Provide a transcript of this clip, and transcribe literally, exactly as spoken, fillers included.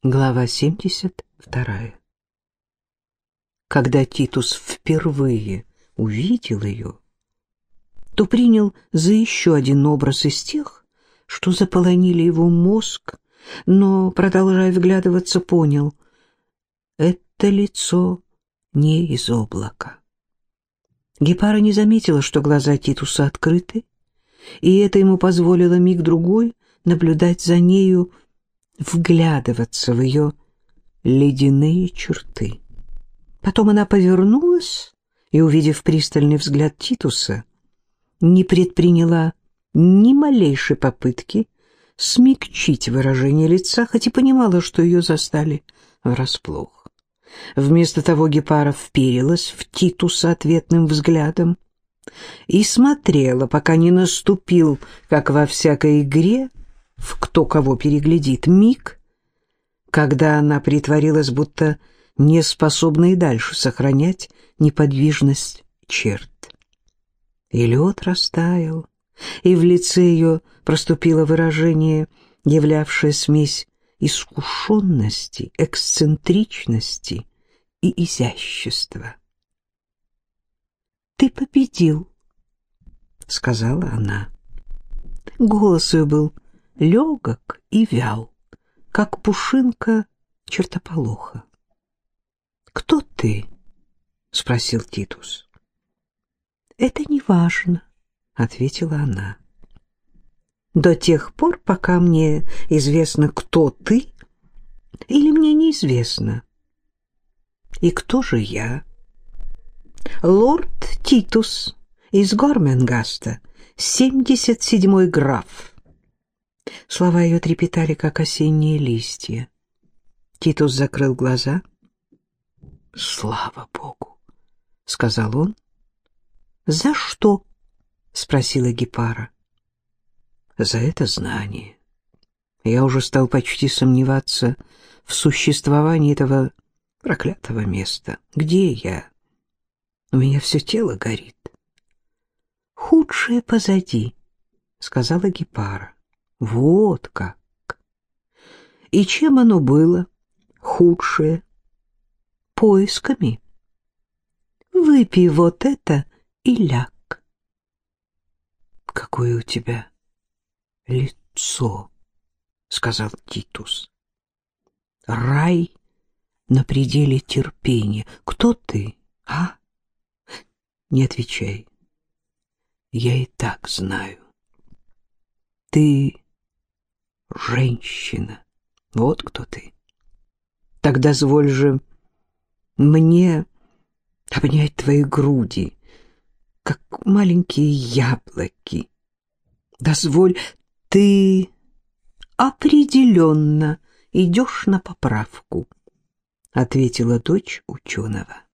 Глава семьдесят вторая. Когда Титус впервые увидел ее, то принял за еще один образ из тех, что заполонили его мозг, но, продолжая вглядываться, понял — это лицо не из облака. Гепара не заметила, что глаза Титуса открыты, и это ему позволило миг-другой наблюдать за нею, вглядываться в ее ледяные черты. Потом она повернулась и, увидев пристальный взгляд Титуса, не предприняла ни малейшей попытки смягчить выражение лица, хоть и понимала, что ее застали врасплох. Вместо того Гепара вперилась в Титуса ответным взглядом и смотрела, пока не наступил, как во всякой игре, в кто кого переглядит, миг, когда она притворилась, будто не способна и дальше сохранять неподвижность черт. И лед растаял, и в лице ее проступило выражение, являвшее смесь искушенности, эксцентричности и изящества. «Ты победил», — сказала она. Голос ее был легок и вял, как пушинка чертополоха. «Кто ты?» — спросил Титус. «Это не важно», — ответила она. «До тех пор, пока мне известно, кто ты, или мне неизвестно. И кто же я? Лорд Титус из Горменгаста, семьдесят седьмой граф». Слова ее трепетали, как осенние листья. Титус закрыл глаза. «Слава Богу!» — сказал он. «За что?» — спросила Гепара. «За это знание. Я уже стал почти сомневаться в существовании этого проклятого места. Где я? У меня все тело горит». «Худшее позади», — сказала Гепара. «Вот как! И чем оно было, худшее? Поисками. Выпей вот это и ляг». «Какое у тебя лицо», — сказал Титус. «Рай на пределе терпения. Кто ты, а? Не отвечай. Я и так знаю. Ты женщина. Вот кто ты. Так дозволь же мне обнять твои груди, как маленькие яблоки. Дозволь, ты определенно идешь на поправку», — ответила дочь ученого.